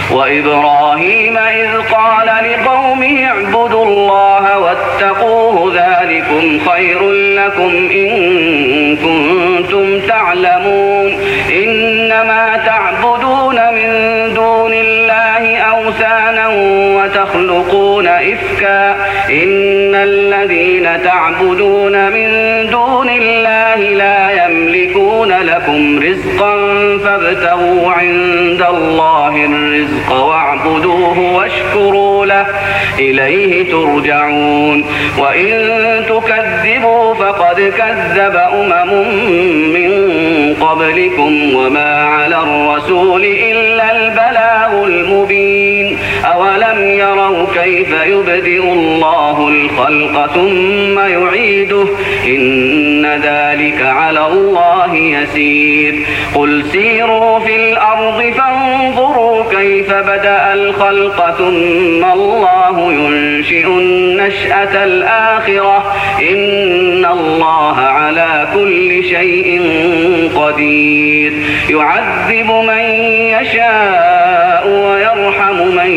وإبراهيم إذ قال لقومه اعبدوا الله واتقوه ذلكم خير لكم إن كنتم تعلمون إنما تعبدون من دون الله أوثانا وتخلقون إفكا إن الذين تعبدون من دون الله لا يملكون لكم رزقا فابتغوا عند الله الرزق واعبدوه واشكروا له إليه ترجعون وإن تكذبوا فقد كذب من قبلكم وما على الرسول إلا البلاغ المبين أولم يروا كيف يبدئ الله الخلق ثم يعيده إن ذلك على الله يسير قل سيروا في الأرض فانظروا كيف بدأ الخلق ثم الله ينشئ النشأة الآخرة إن الله على كل شيء قدير يعذب من يشاء ويرحم من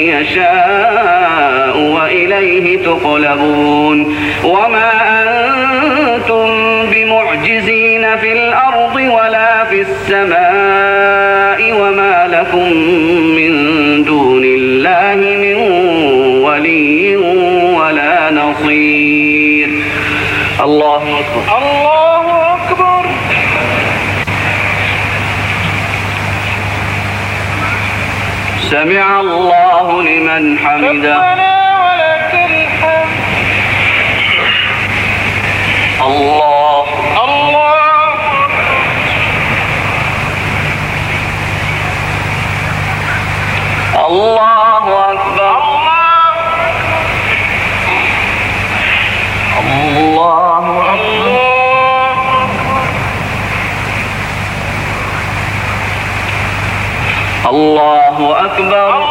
يشاء وإليه تقلبون وما أنتم بمعجزين في الأرض ولا في السماء وما لكم من دون الله من ولي ولا نصير الله أكبر الله أكبر سمع الله لمن حمده ربنا ولك الحمد الله الله الله أكبر الله أكبر الله أكبر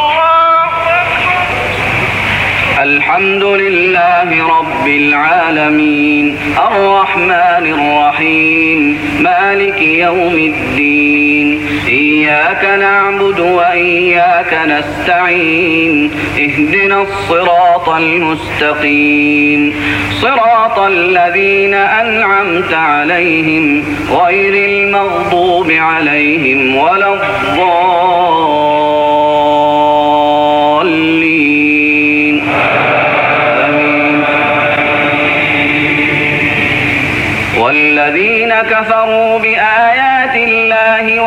الحمد لله رب العالمين الرحمن الرحيم مالك يوم الدين إياك نعبد وإياك نستعين اهدنا الصراط المستقيم صراط الذين أنعمت عليهم غير المغضوب عليهم ولا الضالين آمين والذين كفروا بآيات الله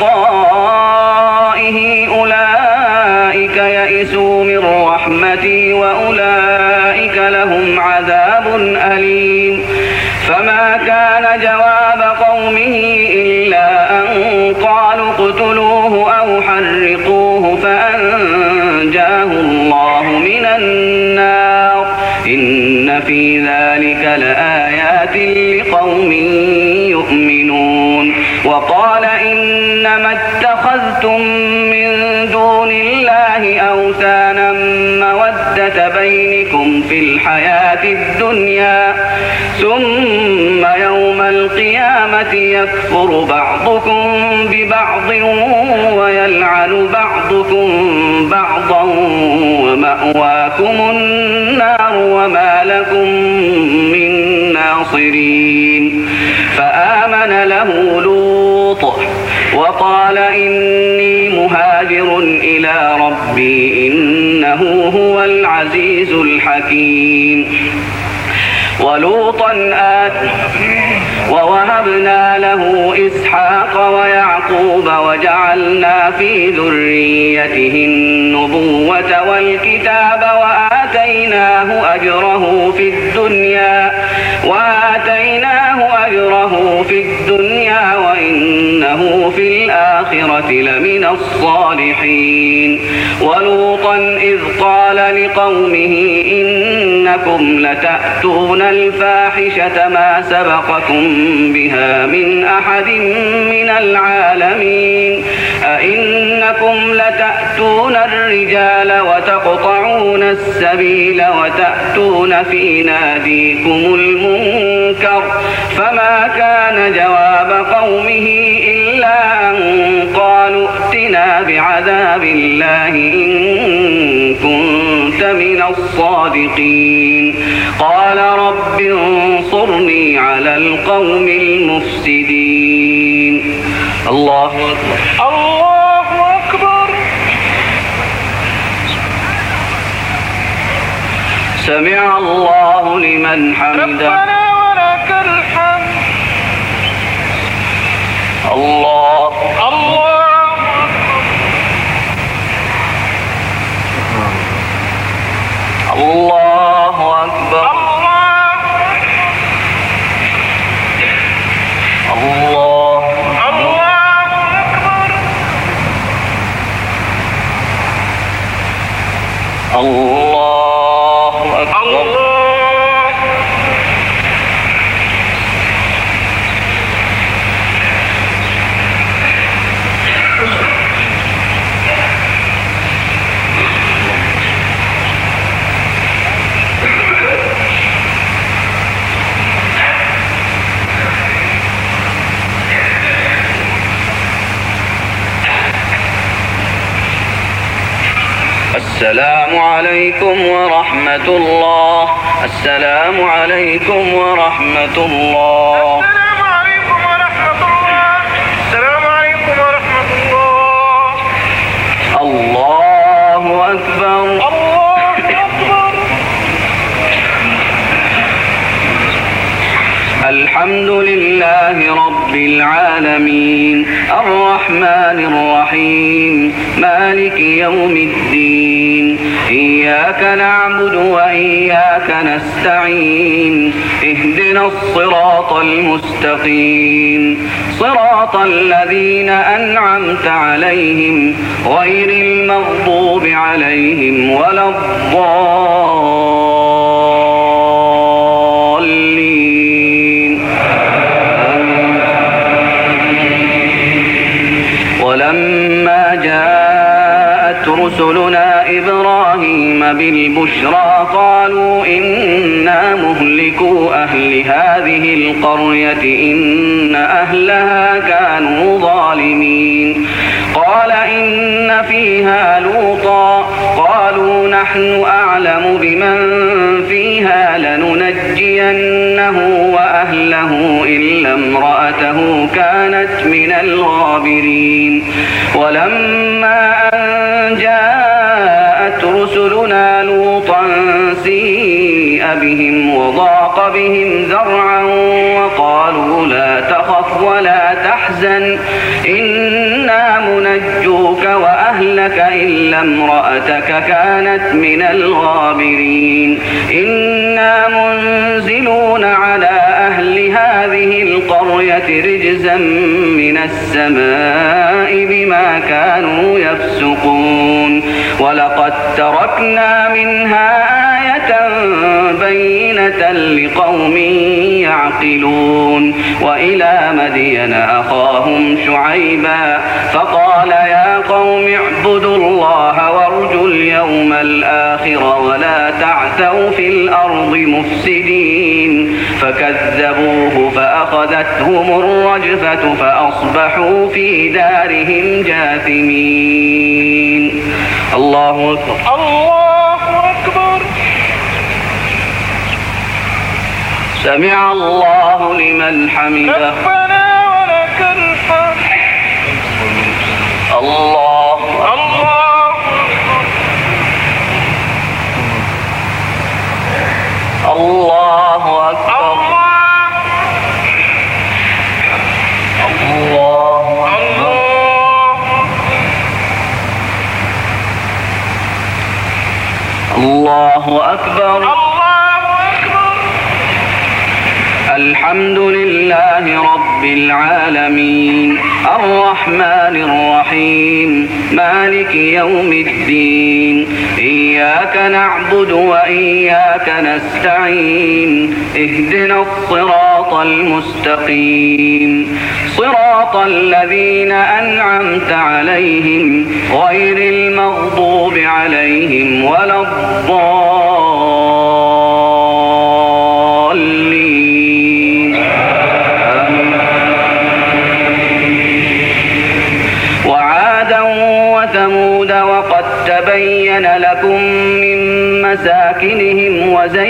ولقائه أولئك يئسوا من رحمتي وأولئك لهم عذاب أليم فما كان جواب قومه إلا أن قالوا اقتلوه أو حرقوه فأنجاه الله من النار إن في ذلك لآيات لقوم يؤمنون وقال إنما اتخذتم من دون الله أوثانا مودة بينكم في الحياة الدنيا ثم يوم القيامة يكفر بعضكم ببعض ويلعن بعضكم بعضا ومأواكم النار وما لكم من ناصرين فآمن له لوط وقال إني مهاجر إلى ربي إنه هو العزيز الحكيم ولوطا ووهبنا له إسحاق ويعقوب وجعلنا في ذريته النبوة والكتاب وآتيناه أجره في الدنيا وإنه في الآخرة لمن الصالحين ولوطا إذ قال لقومه إنكم لتأتون الفاحشة ما سبقكم بها من أحد من العالمين أئنكم لتأتون الرجال وتقطعون السبيل وتأتون في ناديكم المنكر فما كان جواب قومه إلا أن قالوا ائتنا بعذاب الله إن كنت من الصادقين قال رب انصرني على القوم المفسدين. الله أكبر. الله أكبر. سمع الله لمن حمده. ربنا ولك الحمد. الله الله الله أكبر. الله الله أكبر. السلام عليكم ورحمة الله. السلام عليكم ورحمة الله. السلام عليكم ورحمة الله. السلام عليكم ورحمة الله. الله أكبر. الله أكبر. الحمد لله رب العالمين الرحمن الرحيم مالك يوم الدين إياك نعبد وإياك نستعين اهدنا الصراط المستقيم صراط الذين أنعمت عليهم غير المغضوب عليهم ولا الضالين. ولما جاءت رسلنا إبراهيم بالبشرى قالوا إنا مهلكو أهل هذه القرية إن أهلها كانوا ظالمين قال إن فيها لوطا قالوا نحن أعلم بمن فيها لننجينه وأهله إلا امرأته كانت من الغابرين ولما أن جاءت رسلنا لوطا سيء بهم وضاق بهم ذرعا وقالوا لا تخف ولا تحزن إنا منجوك وأهلك إلا امرأتك كانت من الغابرين إنا منزلون على أهل هذه القرية رجزا من السماء بما كانوا يفسقون ولقد تركنا منها آية بينة لقوم يعقلون وإلى مدين أخاهم شعيبا فقال يا قوم اعبدوا الله وارجوا اليوم الآخر ولا تعثوا في الأرض مفسدين فكذبوه فأخذتهم الرجفة فأصبحوا في دارهم جاثمين. الله أكبر. الله أكبر. سمع الله لمن حمده. ربنا ولك الحمد. الله الله الله أكبر. الله الله أكبر. الحمد لله رب العالمين الرحمن الرحيم مالك يوم الدين إياك نعبد وإياك نستعين اهدنا الصراط المستقيم صراط الذين أنعمت عليهم غير المغضوب عليهم ولا الضالين. وعادا وقد تبين لكم من مساكنهم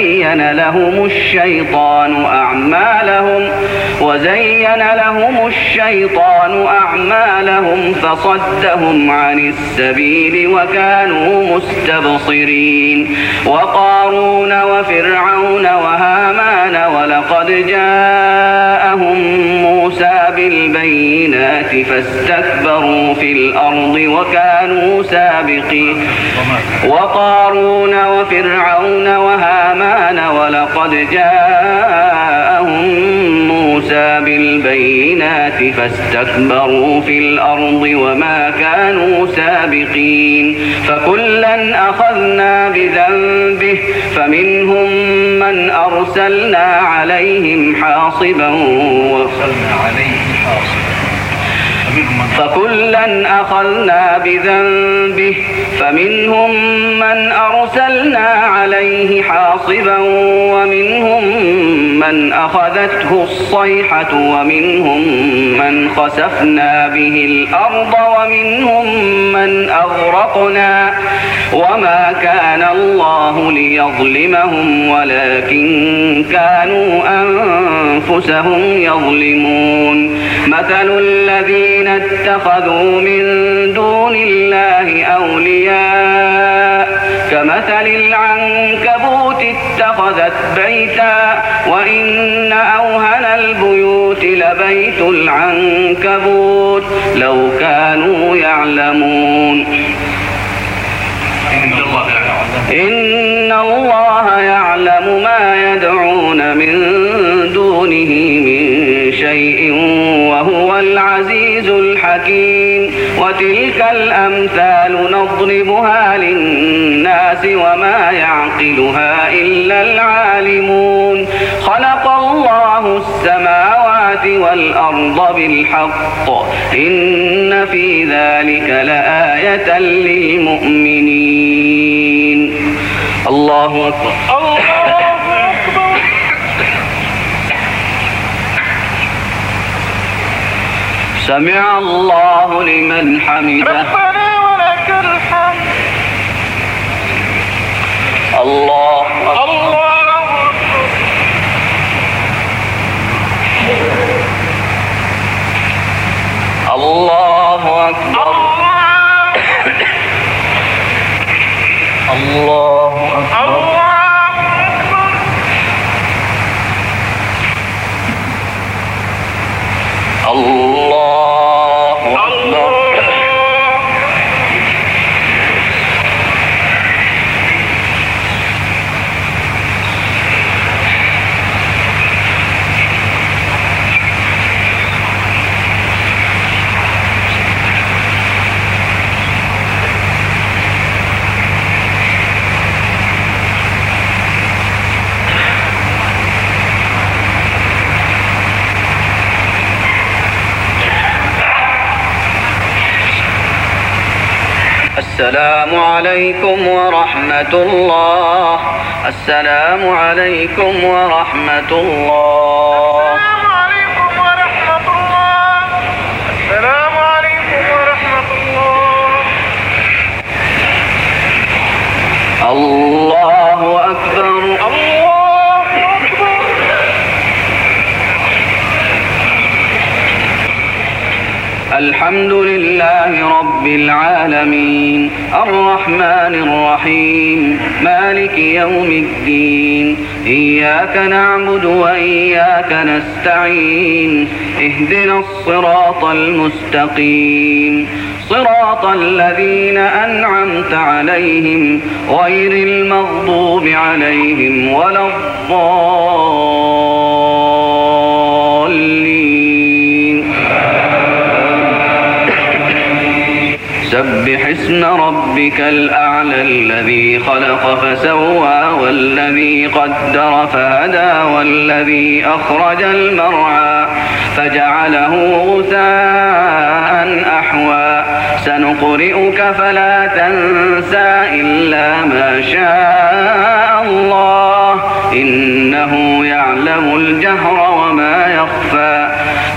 وزين لهم الشيطان أعمالهم فصدهم عن السبيل وكانوا مستبصرين وقارون وفرعون وهامان ولقد جاءهم موسى بالبينات فاستكبروا في الأرض وكانوا سابقين وقارون وفرعون وهامان ولقد جاءهم موسى بالبينات فاستكبروا في الأرض وما كانوا سابقين فكلا أخذنا بذنبه فمنهم من أرسلنا عليهم حاصبا فكلا أخذنا بذنبه فمنهم من أرسلنا عليه حاصبا ومنهم من أخذته الصيحة ومنهم من خسفنا به الأرض ومنهم من أغرقنا وما كان الله ليظلمهم ولكن كانوا أنفسهم يظلمون مثل الذين اتخذوا من دون الله أولياء كمثل العنكبوت اتخذت بيتا وإن أوهن البيوت لبيت العنكبوت لو كانوا يعلمون إن الله يعلم ما يدعون من دونه من شيء وهو العزيز الحكيم وتلك الأمثال نضربها للناس وما يعقلها إلا العالمون خلق الله السماوات والأرض بالحق إن في ذلك لآية للمؤمنين الله أكبر سمع الله لمن حمده ربنا ولك الحمد الله أكبر الله أكبر الله أكبر الله أكبر السلام عليكم ورحمة الله السلام عليكم ورحمة الله السلام عليكم ورحمة الله السلام عليكم ورحمة الله الله أكبر الله أكبر الحمد لله رب العالمين الرحمن الرحيم مالك يوم الدين إياك نعبد وإياك نستعين اهدنا الصراط المستقيم صراط الذين أنعمت عليهم غير المغضوب عليهم ولا الضالين سبح اسم ربك الأعلى الذي خلق فسوى والذي قدر فهدى والذي أخرج المرعى فجعله غثاء أحوى سنقرئك فلا تنسى إلا ما شاء الله إنه يعلم الجهر وما يخفى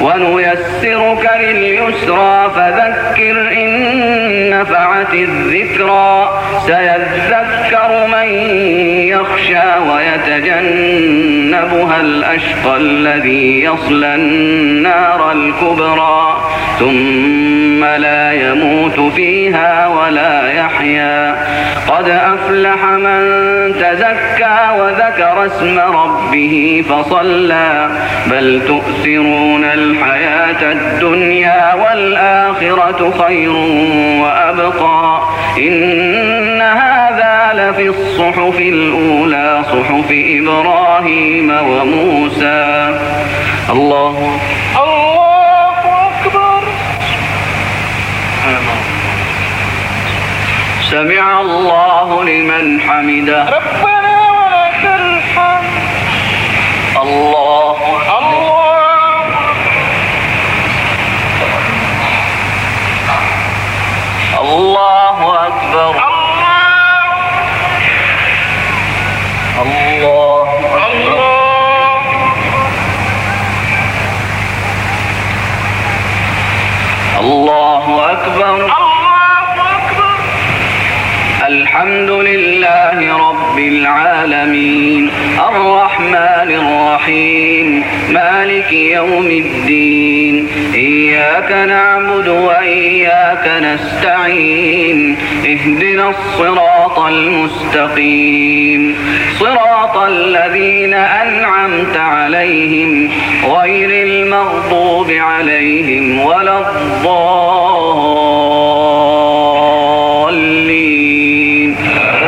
ونيسرك لليسرى فذكر إن نفعت الذكرى ذكرا سيذكر من يخشى ويتجنبها الأشقى الذي يصلى النار الكبرى ثم لا يموت فيها ولا يحيا قد أفلح من تزكى وذكر اسم ربه فصلى بل تؤثرون الحياة الدنيا والآخرة خير وأبقى إن هذا لفي الصحف الأولى صحف إبراهيم وموسى. الله أكبر. سمع الله لمن حمده. ربنا ولك الحمد. الله أكبر. الله أكبر. الحمد لله رب العالمين الرحمن الرحيم مالك يوم الدين إياك نعبد وإياك نستعين اهدنا الصراط المستقيم صراط الذين أنعمت عليهم غير المغضوب عليهم ولا الضالين.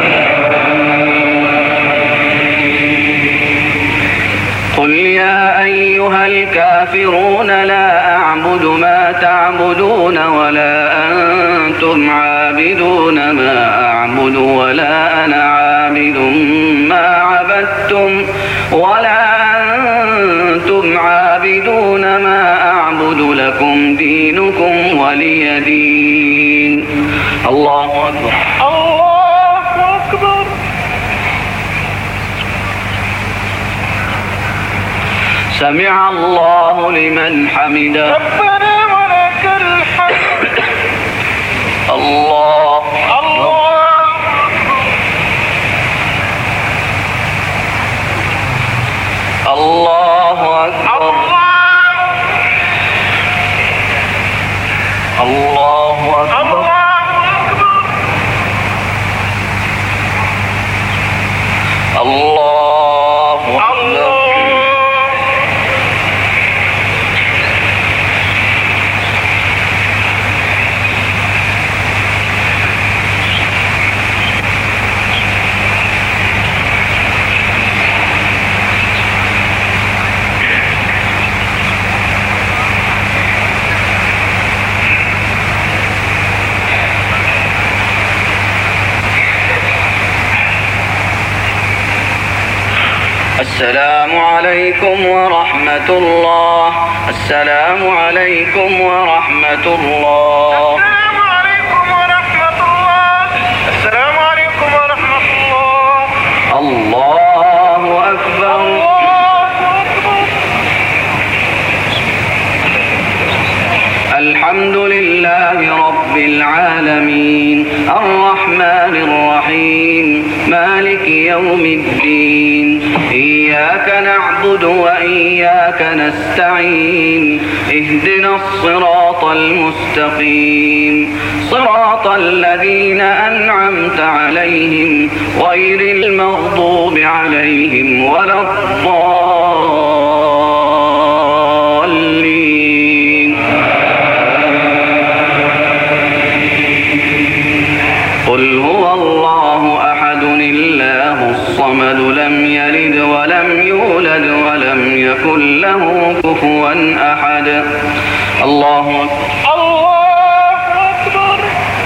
قل يا أيها الكافرون لا أعبد ما تعبدون ولا أنتم عابدون ما أعبد ولا أنا عابد ما عبدتم ولا أنتم عابدون ما أعبد لكم دينكم ولي دين. الله أكبر. سمع الله لمن حمده. ربنا ولك الحمد. الله أكبر. الله أكبر. الله أكبر. السلام عليكم ورحمة الله. السلام عليكم ورحمة الله. السلام عليكم ورحمة الله. السلام عليكم ورحمة الله. الله أكبر. الحمد لله رب العالمين الرحمن الرحيم مالك يوم الدين إياك نعبد وإياك نستعين اهدنا الصراط المستقيم صراط الذين أنعمت عليهم غير المغضوب عليهم ولا الضالين. قل هو الله أحد الله الصمد لم يلد ولم يولد ولم يكن له كفوا أحد. الله أكبر.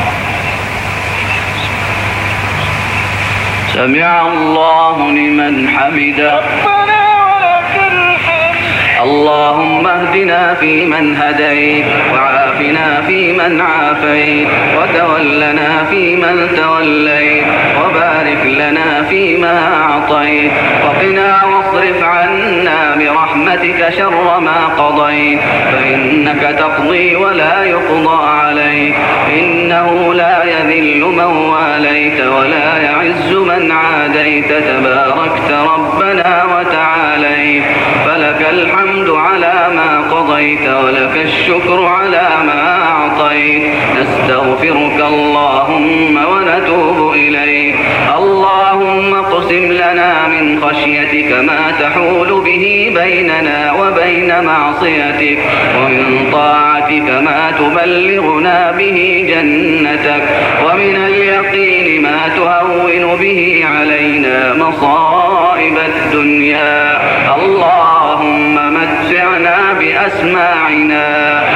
سمع الله لمن حمده. ربنا ولك الحمد. اللهم اهدنا فيمن هديت وعافنا فيمن عافيت وتولنا فيمن توليت وبارك لنا في فيما أعطيت وقنا واصرف عنا برحمتك شر ما قضيت فإنك تقضي ولا يقضى عليك إنه لا يذل من واليت ولا يعز من عاديت تباركت ربنا وتعاليت فلك الحمد على ما قضيت ولك الشكر على ما أعطيت نستغفرك اللهم ونتوب إليك اللهم اقسم لنا من خشيتك ما تحول به بيننا وبين معصيتك ومن طاعتك ما تبلغنا به جنتك ومن اليقين ما تهون به علينا مصائب الدنيا اللهم متعنا بأسماعنا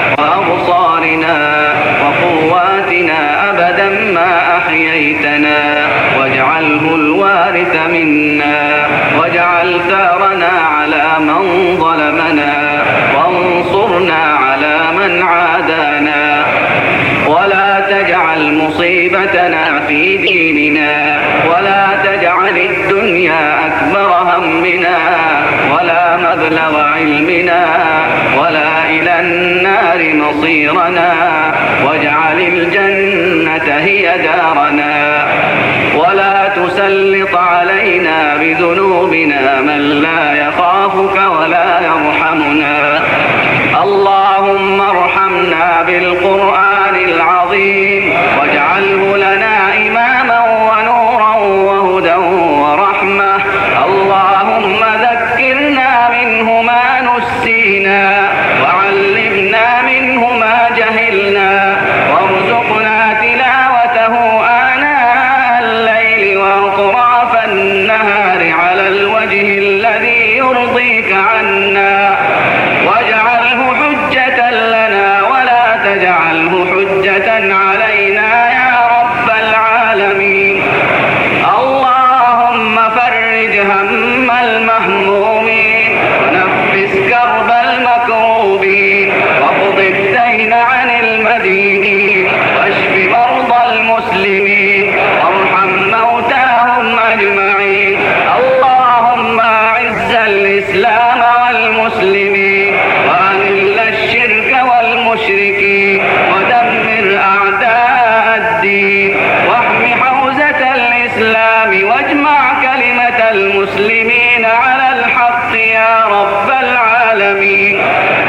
وأبصارنا وقواتنا أبدا ما أحييتنا واجعله الوارث منا واجعل ثارنا على من ظلمنا وانصرنا على من عادانا ولا تجعل مصيبتنا في ديننا ولا تجعل الدنيا أكبر همنا ولا مبلغ علمنا ولا إلى النار مصيرنا واجعل الجنة هي دارنا ولا تسلط علينا بذنوبنا من لا يخافك ولا يرحمنا اللهم ارحمنا بالقرآن العظيم واجعله لنا إماما ونورا وهدى ورحمة اللهم ذكرنا منه ما نسينا وعلمنا منه ما جهلنا وارزقنا تلاوته آناء الليل وأطراف النهار على الوجه الذي يرضيك عنا واجعله حجة لنا ولا تجعله حجة علينا يا رب العالمين اللهم فرج هم المهمومين ونفس كرب المكروبين واقض الدين عن المدينين واشف مرضى المسلمين وارحم موتاهم أجمعين اللهم أعز الإسلام والمسلمين وأذل الشرك والمشركين ودمر أعداء الدين واحم حوزة الإسلام واجمع كلمة المسلمين على الحق يا رب العالمين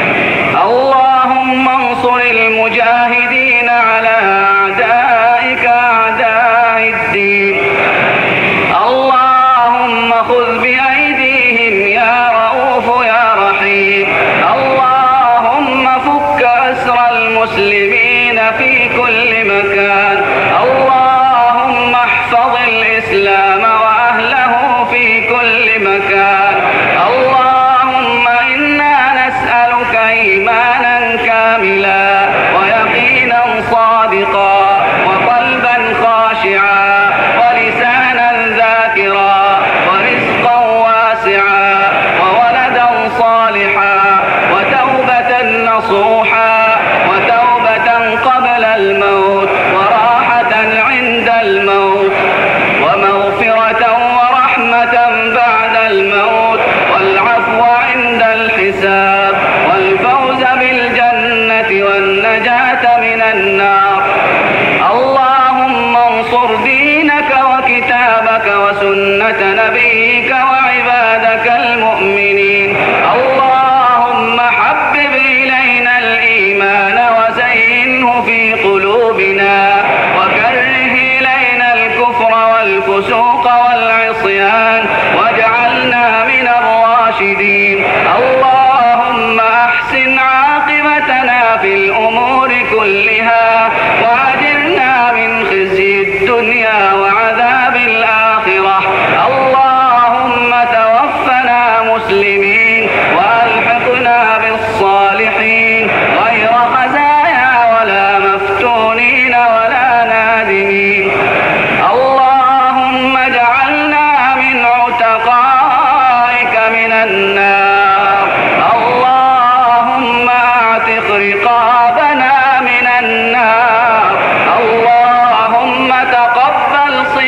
اللهم انصر المجاهدين على أعدائك أعداء الدين اللهم خذ بأيديهم يا رؤوف يا رحيم اللهم فك أسر المسلمين في كل مكان اللهم احفظ الإسلام وأهله في كل مكان اللهم إنا نسألك إيمانا كاملا ويقينا صادقا وقلبا خاشعا ولسانا ذاكرا ورزقا واسعا وولدا صالحا وتوبة نصوحا وتوبة قبل الموت وراحة عند الموت ومغفرة ورحمة بعد الموت والعفو عند الحساب والفوز بالجنة والنجاة من النار اللهم انصر دينك وكتابك وسنة نبيك وعبادك المؤمنين اللهم حبب إلينا الإيمان وزينه في قلوبنا وكره إلينا الكفر والفسوق والعصيان واجعلنا من الراشدين اللهم أحسن عاقبتنا في الأمور كلها وأجرنا من خزي الدنيا وعذاب الآخرة اللهم توفنا مسلمين وألحقنا بالصالحين غير خزايا ولا مفتونين ولا نادمين اللهم اجعلنا من عتقائك من النار اللهم اعتق رقابنا من النار اللهم تقبل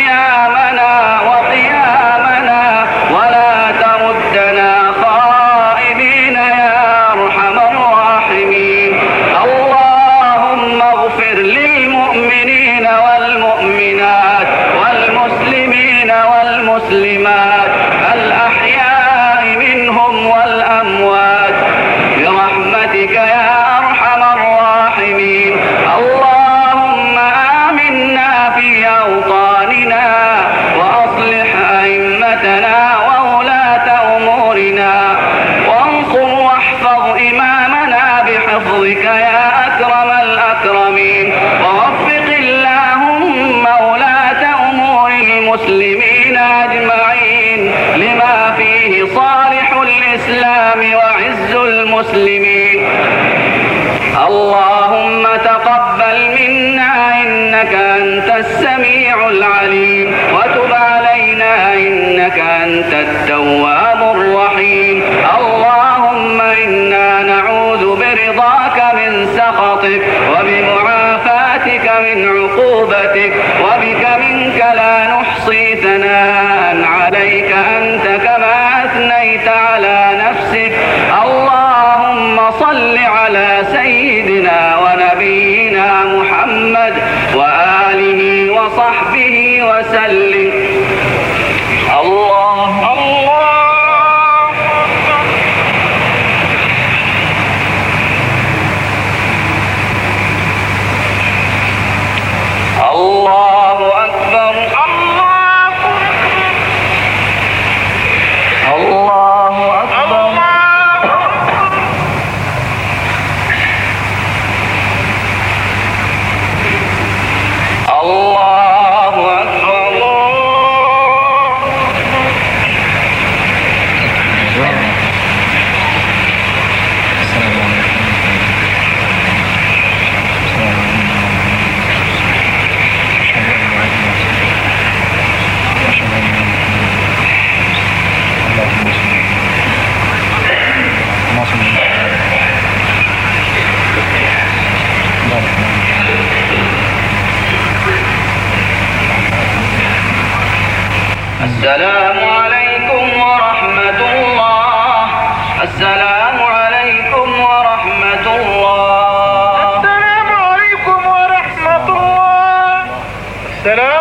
السميع العليم وتب علينا إنك أنت التواب الرحيم اللهم إنا نعوذ برضاك من سخطك وبمعافاتك من عقوبتك وبك منك لا نحصي ثناء عليك أنت كما أثنيت على نفسك اللهم صل على سيدنا ونبينا محمد وآله وصحبه وسلم الله الله أكبر الله أكبر الله أكبر السلام عليكم ورحمة الله السلام عليكم ورحمة الله السلام عليكم ورحمة الله السلام